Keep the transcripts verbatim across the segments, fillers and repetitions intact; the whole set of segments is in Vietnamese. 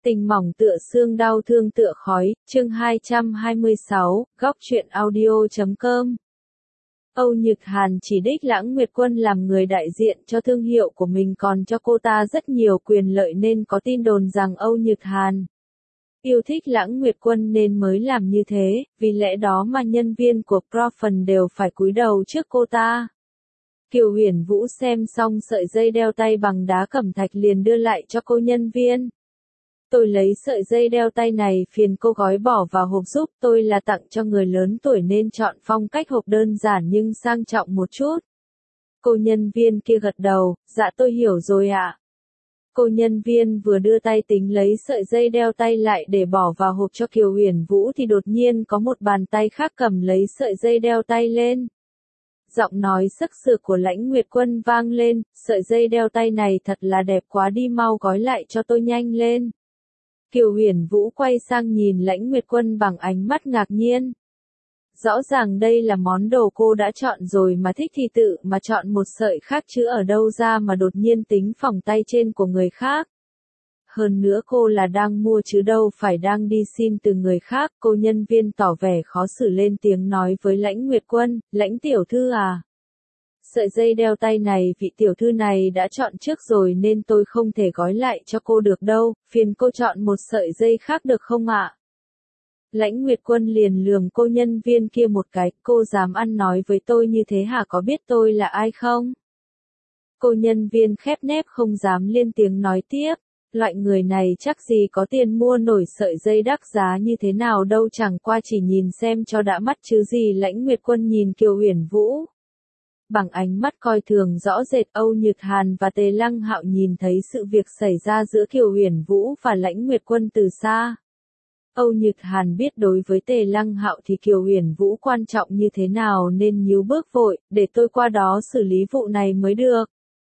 Tình mỏng tựa xương, đau thương tựa khói, chương hai trăm hai mươi sáu, góc truyện audio chấm com. Âu Nhược Hàn chỉ đích Lãng Nguyệt Quân làm người đại diện cho thương hiệu của mình, còn cho cô ta rất nhiều quyền lợi, nên có tin đồn rằng Âu Nhược Hàn yêu thích Lãng Nguyệt Quân nên mới làm như thế, vì lẽ đó mà nhân viên của Profan đều phải cúi đầu trước cô ta. Kiều Huyền Vũ xem xong sợi dây đeo tay bằng đá cẩm thạch liền đưa lại cho cô nhân viên. Tôi lấy sợi dây đeo tay này, phiền cô gói bỏ vào hộp giúp, tôi là tặng cho người lớn tuổi nên chọn phong cách hộp đơn giản nhưng sang trọng một chút. Cô nhân viên kia gật đầu, dạ tôi hiểu rồi ạ. Cô nhân viên vừa đưa tay tính lấy sợi dây đeo tay lại để bỏ vào hộp cho Kiều Huyền Vũ thì đột nhiên có một bàn tay khác cầm lấy sợi dây đeo tay lên. Giọng nói sắc sược của Lãnh Nguyệt Quân vang lên, sợi dây đeo tay này thật là đẹp quá đi, mau gói lại cho tôi nhanh lên. Kiều Huyền Vũ quay sang nhìn Lãnh Nguyệt Quân bằng ánh mắt ngạc nhiên. Rõ ràng đây là món đồ cô đã chọn rồi mà, thích thì tự mà chọn một sợi khác chứ ở đâu ra mà đột nhiên tính phỏng tay trên của người khác. Hơn nữa cô là đang mua chứ đâu phải đang đi xin từ người khác. Cô nhân viên tỏ vẻ khó xử lên tiếng nói với Lãnh Nguyệt Quân, Lãnh tiểu thư à. Sợi dây đeo tay này vị tiểu thư này đã chọn trước rồi nên tôi không thể gói lại cho cô được đâu, phiền cô chọn một sợi dây khác được không ạ? Lãnh Nguyệt Quân liền lườm cô nhân viên kia một cái, cô dám ăn nói với tôi như thế hả, có biết tôi là ai không? Cô nhân viên khép nép không dám lên tiếng nói tiếp, loại người này chắc gì có tiền mua nổi sợi dây đắt giá như thế nào đâu, chẳng qua chỉ nhìn xem cho đã mắt chứ gì. Lãnh Nguyệt Quân nhìn Kiều Huyền Vũ bằng ánh mắt coi thường rõ rệt. Âu Nhược Hàn và Tề Lăng Hạo nhìn thấy sự việc xảy ra giữa Kiều Huyền Vũ và Lãnh Nguyệt Quân từ xa. Âu Nhược Hàn biết đối với Tề Lăng Hạo thì Kiều Huyền Vũ quan trọng như thế nào nên nhíu bước vội, để tôi qua đó xử lý vụ này mới được.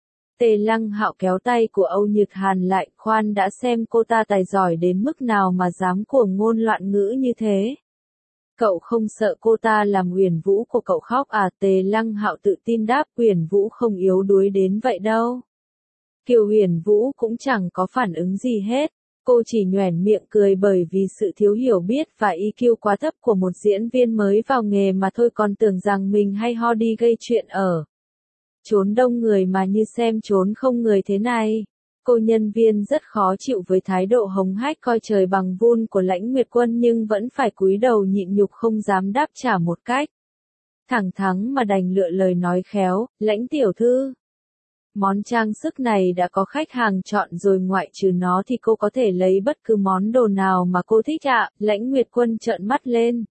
Tề Lăng Hạo kéo tay của Âu Nhược Hàn lại, khoan đã, xem cô ta tài giỏi đến mức nào mà dám cuồng ngôn loạn ngữ như thế. Cậu không sợ cô ta làm Huyền Vũ của cậu khóc à? Tề Lăng Hạo tự tin đáp, Huyền Vũ không yếu đuối đến vậy đâu. Kiều Huyền Vũ cũng chẳng có phản ứng gì hết, cô chỉ nhoẻn miệng cười bởi vì sự thiếu hiểu biết và i kiu quá thấp của một diễn viên mới vào nghề mà thôi, còn tưởng rằng mình hay ho đi gây chuyện ở trốn đông người mà như xem trốn không người thế này. Cô nhân viên rất khó chịu với thái độ hống hách coi trời bằng vun của Lãnh Nguyệt Quân nhưng vẫn phải cúi đầu nhịn nhục không dám đáp trả một cách thẳng thắn mà đành lựa lời nói khéo, Lãnh tiểu thư. Món trang sức này đã có khách hàng chọn rồi, ngoại trừ nó thì cô có thể lấy bất cứ món đồ nào mà cô thích ạ. Lãnh Nguyệt Quân trợn mắt lên.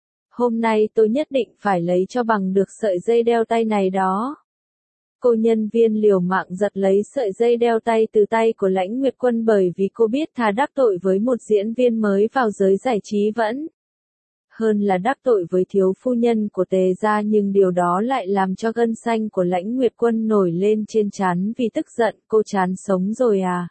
Hôm nay tôi nhất định phải lấy cho bằng được sợi dây đeo tay này đó. Cô nhân viên liều mạng giật lấy sợi dây đeo tay từ tay của Lãnh Nguyệt Quân bởi vì cô biết thà đắc tội với một diễn viên mới vào giới giải trí vẫn hơn là đắc tội với thiếu phu nhân của Tề gia, nhưng điều đó lại làm cho gân xanh của Lãnh Nguyệt Quân nổi lên trên trán vì tức giận. Cô chán sống rồi à?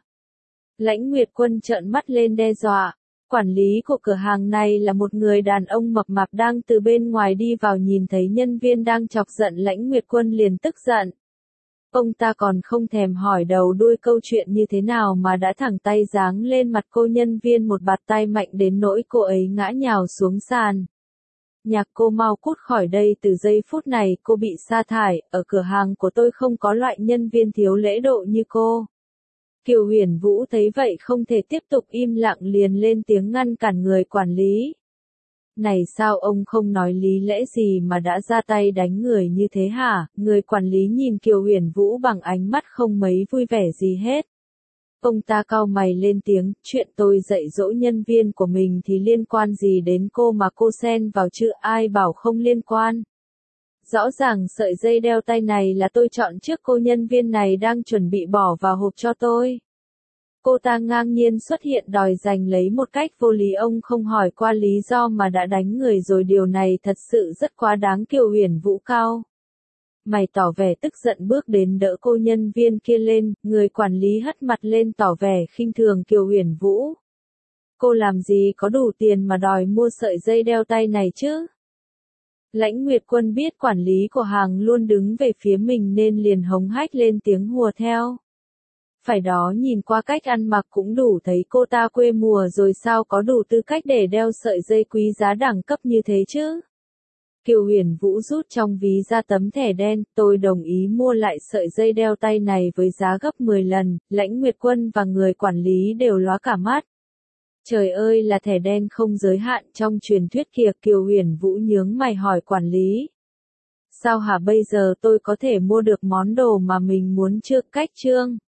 Lãnh Nguyệt Quân trợn mắt lên đe dọa. Quản lý của cửa hàng này là một người đàn ông mập mạp đang từ bên ngoài đi vào, nhìn thấy nhân viên đang chọc giận Lãnh Nguyệt Quân liền tức giận. Ông ta còn không thèm hỏi đầu đuôi câu chuyện như thế nào mà đã thẳng tay giáng lên mặt cô nhân viên một bạt tay mạnh đến nỗi cô ấy ngã nhào xuống sàn. Nhạc cô mau cút khỏi đây, từ giây phút này cô bị sa thải, ở cửa hàng của tôi không có loại nhân viên thiếu lễ độ như cô. Kiều Huyền Vũ thấy vậy không thể tiếp tục im lặng liền lên tiếng ngăn cản người quản lý. Này sao ông không nói lý lẽ gì mà đã ra tay đánh người như thế hả? Người quản lý nhìn Kiều Huyền Vũ bằng ánh mắt không mấy vui vẻ gì hết. Ông ta cau mày lên tiếng, chuyện tôi dạy dỗ nhân viên của mình thì liên quan gì đến cô mà cô xen vào chứ, ai bảo không liên quan. Rõ ràng sợi dây đeo tay này là tôi chọn trước, cô nhân viên này đang chuẩn bị bỏ vào hộp cho tôi. Cô ta ngang nhiên xuất hiện đòi giành lấy một cách vô lý, ông không hỏi qua lý do mà đã đánh người rồi, điều này thật sự rất quá đáng. Kiều Huyền Vũ cao mày tỏ vẻ tức giận bước đến đỡ cô nhân viên kia lên, người quản lý hất mặt lên tỏ vẻ khinh thường Kiều Huyền Vũ. Cô làm gì có đủ tiền mà đòi mua sợi dây đeo tay này chứ? Lãnh Nguyệt Quân biết quản lý của hàng luôn đứng về phía mình nên liền hống hách lên tiếng hùa theo. Phải đó, nhìn qua cách ăn mặc cũng đủ thấy cô ta quê mùa rồi, sao có đủ tư cách để đeo sợi dây quý giá đẳng cấp như thế chứ? Kiều Huyền Vũ rút trong ví ra tấm thẻ đen, tôi đồng ý mua lại sợi dây đeo tay này với giá gấp mười lần, Lãnh Nguyệt Quân và người quản lý đều lóa cả mắt. Trời ơi, là thẻ đen không giới hạn trong truyền thuyết kìa. Kiều Huyền Vũ nhướng mày hỏi quản lý. Sao hả, bây giờ tôi có thể mua được món đồ mà mình muốn chưa? Cách trương.